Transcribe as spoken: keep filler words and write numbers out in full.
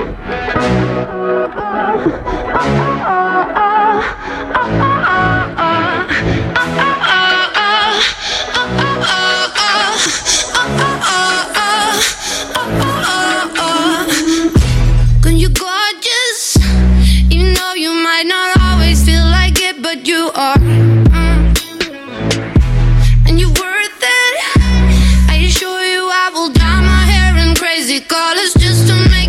You're gorgeous, even though you might not always feel like it, but you are. Mm. And you're worth it. I assure you I will dye my hair in crazy colors just to make